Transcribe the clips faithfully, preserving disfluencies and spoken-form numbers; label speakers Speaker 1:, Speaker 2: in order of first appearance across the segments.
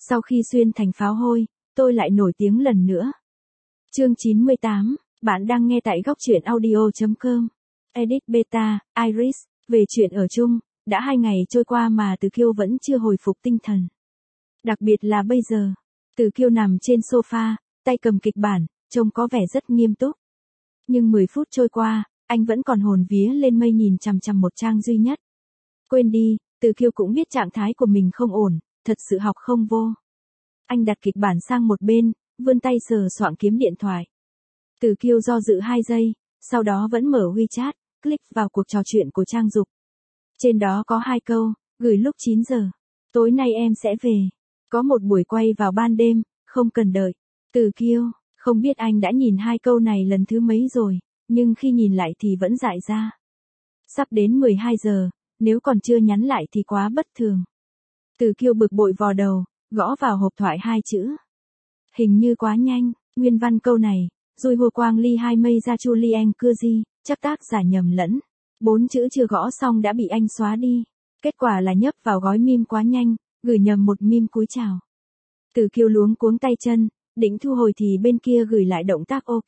Speaker 1: Sau khi xuyên thành pháo hôi, tôi lại nổi tiếng lần nữa. Chương chín mươi tám, bạn đang nghe tại góc truyện audio chấm com. Edit Beta, Iris, về chuyện ở chung, đã hai ngày trôi qua mà Từ Kiêu vẫn chưa hồi phục tinh thần. Đặc biệt là bây giờ, Từ Kiêu nằm trên sofa, tay cầm kịch bản, trông có vẻ rất nghiêm túc. Nhưng mười phút trôi qua, anh vẫn còn hồn vía lên mây nhìn chằm chằm một trang duy nhất. Quên đi, Từ Kiêu cũng biết trạng thái của mình không ổn, thật sự học không vô. Anh đặt kịch bản sang một bên, vươn tay sờ soạng kiếm điện thoại. Từ Kiêu do dự hai giây, sau đó vẫn mở WeChat, click vào cuộc trò chuyện của Trang Dục. Trên đó có hai câu, gửi lúc chín giờ. Tối nay em sẽ về. Có một buổi quay vào ban đêm, không cần đợi. Từ Kiêu, không biết anh đã nhìn hai câu này lần thứ mấy rồi, nhưng khi nhìn lại thì vẫn dại ra. Sắp đến mười hai giờ, nếu còn chưa nhắn lại thì quá bất thường. Từ Kiêu bực bội vò đầu, gõ vào hộp thoại hai chữ. Hình như quá nhanh, nguyên văn câu này, rồi hồ quang ly hai mây ra chu li anh cưa di, chắc tác giả nhầm lẫn. Bốn chữ chưa gõ xong đã bị anh xóa đi. Kết quả là nhấp vào gói meme quá nhanh, gửi nhầm một meme cúi chào. Từ Kiêu luống cuống tay chân, định thu hồi thì bên kia gửi lại động tác ok.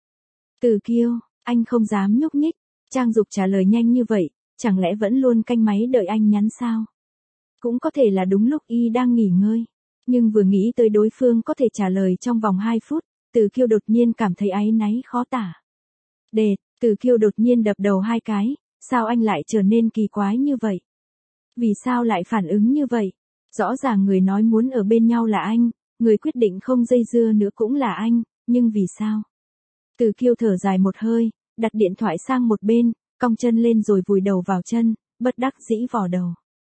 Speaker 1: Từ Kiêu, anh không dám nhúc nhích. Trang Dục trả lời nhanh như vậy, chẳng lẽ vẫn luôn canh máy đợi anh nhắn sao? Cũng có thể là đúng lúc y đang nghỉ ngơi. Nhưng vừa nghĩ tới đối phương có thể trả lời trong vòng hai phút, Từ Kiêu đột nhiên cảm thấy áy náy khó tả. Đệt, Từ Kiêu đột nhiên đập đầu hai cái, sao anh lại trở nên kỳ quái như vậy? Vì sao lại phản ứng như vậy? Rõ ràng người nói muốn ở bên nhau là anh, người quyết định không dây dưa nữa cũng là anh, nhưng vì sao? Từ Kiêu thở dài một hơi, đặt điện thoại sang một bên, cong chân lên rồi vùi đầu vào chân, bất đắc dĩ vò đầu.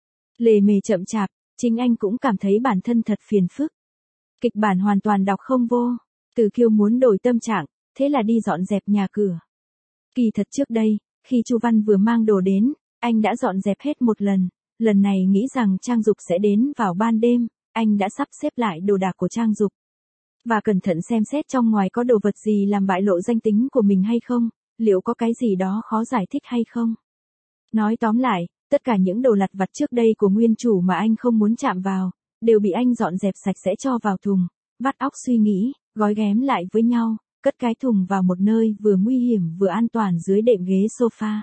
Speaker 1: Lề mề chậm chạp, chính anh cũng cảm thấy bản thân thật phiền phức. Kịch bản hoàn toàn đọc không vô. Từ Kiêu muốn đổi tâm trạng, thế là đi dọn dẹp nhà cửa. Kỳ thật trước đây, khi Chu Văn vừa mang đồ đến, anh đã dọn dẹp hết một lần. Lần này nghĩ rằng Trang Dục sẽ đến vào ban đêm, anh đã sắp xếp lại đồ đạc của Trang Dục. Và cẩn thận xem xét trong ngoài có đồ vật gì làm bại lộ danh tính của mình hay không, liệu có cái gì đó khó giải thích hay không. Nói tóm lại, tất cả những đồ lặt vặt trước đây của nguyên chủ mà anh không muốn chạm vào, đều bị anh dọn dẹp sạch sẽ cho vào thùng, vắt óc suy nghĩ, gói ghém lại với nhau, cất cái thùng vào một nơi vừa nguy hiểm vừa an toàn dưới đệm ghế sofa.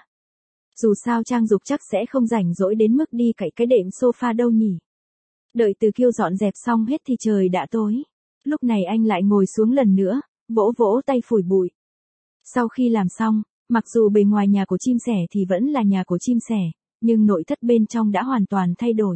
Speaker 1: Dù sao Trang Dục chắc sẽ không rảnh rỗi đến mức đi cậy cái đệm sofa đâu nhỉ. Đợi Từ Kiêu dọn dẹp xong hết thì trời đã tối. Lúc này anh lại ngồi xuống lần nữa, vỗ vỗ tay phủi bụi. Sau khi làm xong, mặc dù bề ngoài nhà của chim sẻ thì vẫn là nhà của chim sẻ, nhưng nội thất bên trong đã hoàn toàn thay đổi.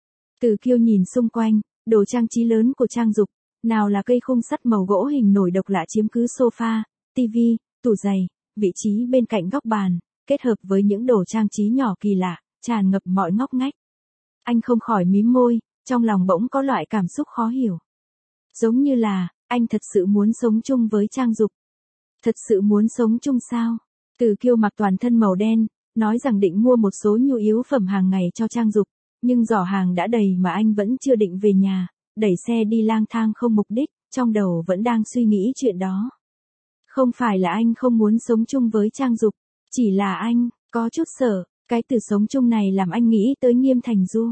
Speaker 1: Từ Kiêu nhìn xung quanh, đồ trang trí lớn của Trang Dục, nào là cây khung sắt màu gỗ hình nổi độc lạ chiếm cứ sofa, tivi, tủ giày, vị trí bên cạnh góc bàn, kết hợp với những đồ trang trí nhỏ kỳ lạ, tràn ngập mọi ngóc ngách. Anh không khỏi mím môi, trong lòng bỗng có loại cảm xúc khó hiểu. Giống như là, anh thật sự muốn sống chung với Trang Dục. Thật sự muốn sống chung sao? Từ Kiêu mặc toàn thân màu đen, nói rằng định mua một số nhu yếu phẩm hàng ngày cho Trang Dục, nhưng giỏ hàng đã đầy mà anh vẫn chưa định về nhà, đẩy xe đi lang thang không mục đích, trong đầu vẫn đang suy nghĩ chuyện đó. Không phải là anh không muốn sống chung với Trang Dục, chỉ là anh có chút sợ, cái từ sống chung này làm anh nghĩ tới Nghiêm Thành Du.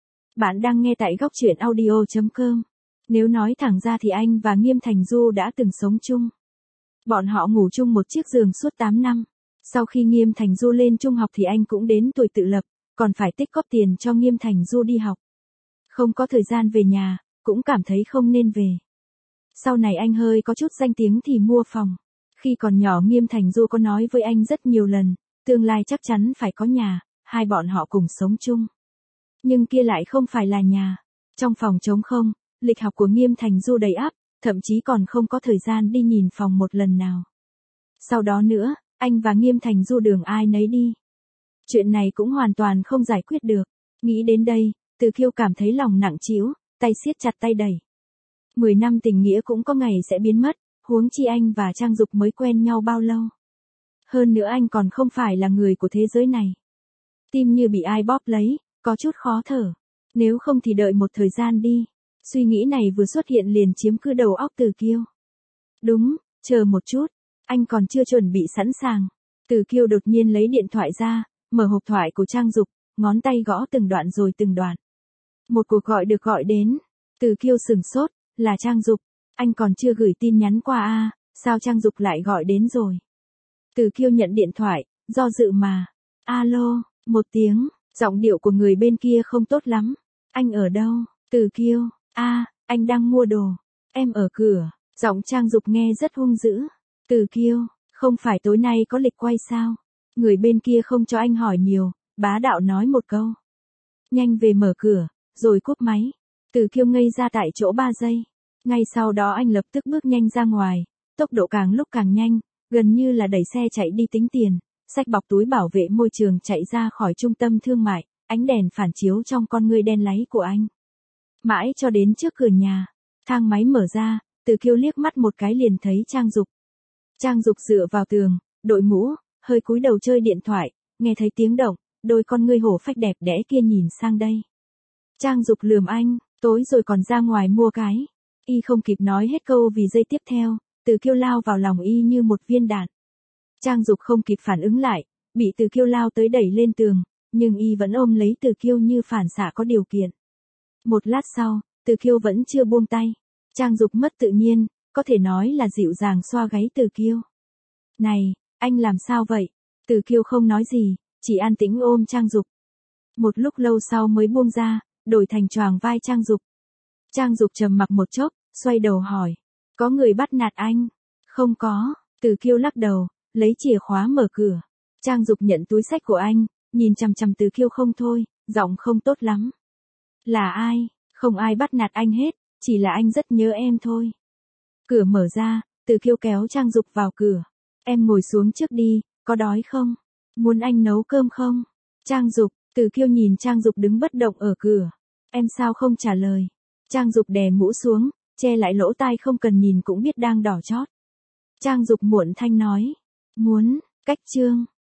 Speaker 1: Bạn đang nghe tại góc truyện audio chấm com. Nếu nói thẳng ra thì anh và Nghiêm Thành Du đã từng sống chung. Bọn họ ngủ chung một chiếc giường suốt tám năm. Sau khi Nghiêm Thành Du lên trung học thì anh cũng đến tuổi tự lập, còn phải tích góp tiền cho Nghiêm Thành Du đi học. Không có thời gian về nhà, cũng cảm thấy không nên về. Sau này anh hơi có chút danh tiếng thì mua phòng. Khi còn nhỏ Nghiêm Thành Du có nói với anh rất nhiều lần, tương lai chắc chắn phải có nhà, hai bọn họ cùng sống chung. Nhưng kia lại không phải là nhà. Trong phòng trống không, lịch học của Nghiêm Thành Du đầy ắp, thậm chí còn không có thời gian đi nhìn phòng một lần nào. Sau đó nữa, anh và Nghiêm Thành Du đường ai nấy đi. Chuyện này cũng hoàn toàn không giải quyết được. Nghĩ đến đây, Từ Kiêu cảm thấy lòng nặng trĩu, tay siết chặt tay đẩy. Mười năm tình nghĩa cũng có ngày sẽ biến mất, huống chi anh và Trang Dục mới quen nhau bao lâu. Hơn nữa anh còn không phải là người của thế giới này. Tim như bị ai bóp lấy, có chút khó thở. Nếu không thì đợi một thời gian đi. Suy nghĩ này vừa xuất hiện liền chiếm cứ đầu óc Từ Kiêu. Đúng, chờ một chút, anh còn chưa chuẩn bị sẵn sàng. Từ Kiêu đột nhiên lấy điện thoại ra, mở hộp thoại của Trang Dục, ngón tay gõ từng đoạn rồi từng đoạn. Một cuộc gọi được gọi đến. Từ Kiêu sừng sốt, là Trang Dục, anh còn chưa gửi tin nhắn qua à, sao Trang Dục lại gọi đến rồi? Từ Kiêu nhận điện thoại, do dự mà. Alo, một tiếng, giọng điệu của người bên kia không tốt lắm. Anh ở đâu? Từ Kiêu, a, à, anh đang mua đồ. Em ở cửa, giọng Trang Dục nghe rất hung dữ. Từ Kiêu, không phải tối nay có lịch quay sao? Người bên kia không cho anh hỏi nhiều, bá đạo nói một câu. Nhanh về mở cửa, rồi cúp máy. Từ Kiêu ngây ra tại chỗ ba giây. Ngay sau đó anh lập tức bước nhanh ra ngoài, tốc độ càng lúc càng nhanh, gần như là đẩy xe chạy đi tính tiền, xách bọc túi bảo vệ môi trường chạy ra khỏi trung tâm thương mại, ánh đèn phản chiếu trong con ngươi đen láy của anh. Mãi cho đến trước cửa nhà, thang máy mở ra, Từ Kiêu liếc mắt một cái liền thấy Trang Dục. Trang Dục dựa vào tường, đội mũ, hơi cúi đầu chơi điện thoại, nghe thấy tiếng động, đôi con ngươi hổ phách đẹp đẽ kia nhìn sang đây. Trang Dục lườm anh, tối rồi còn ra ngoài mua cái. Y không kịp nói hết câu vì giây tiếp theo, Từ Kiêu lao vào lòng y như một viên đạn. Trang Dục không kịp phản ứng lại, bị Từ Kiêu lao tới đẩy lên tường, nhưng y vẫn ôm lấy Từ Kiêu như phản xạ có điều kiện. Một lát sau, Từ Kiêu vẫn chưa buông tay. Trang Dục mất tự nhiên, có thể nói là dịu dàng xoa gáy Từ Kiêu. Này, anh làm sao vậy? Từ Kiêu không nói gì, chỉ an tĩnh ôm Trang Dục. Một lúc lâu sau mới buông ra, đổi thành choàng vai Trang Dục. Trang Dục trầm mặc một chốc, xoay đầu hỏi. Có người bắt nạt anh? Không có, Từ Kiêu lắc đầu, lấy chìa khóa mở cửa. Trang Dục nhận túi xách của anh, nhìn chằm chằm Từ Kiêu không thôi, giọng không tốt lắm. Là ai? Không ai bắt nạt anh hết, chỉ là anh rất nhớ em thôi. Cửa mở ra, Từ Kiêu kéo Trang Dục vào cửa. Em ngồi xuống trước đi, có đói không? Muốn anh nấu cơm không? Trang Dục, Từ Kiêu nhìn Trang Dục đứng bất động ở cửa. Em sao không trả lời? Trang Dục đè mũ xuống, che lại lỗ tai không cần nhìn cũng biết đang đỏ chót. Trang Dục muộn thanh nói. Muốn, cách chương.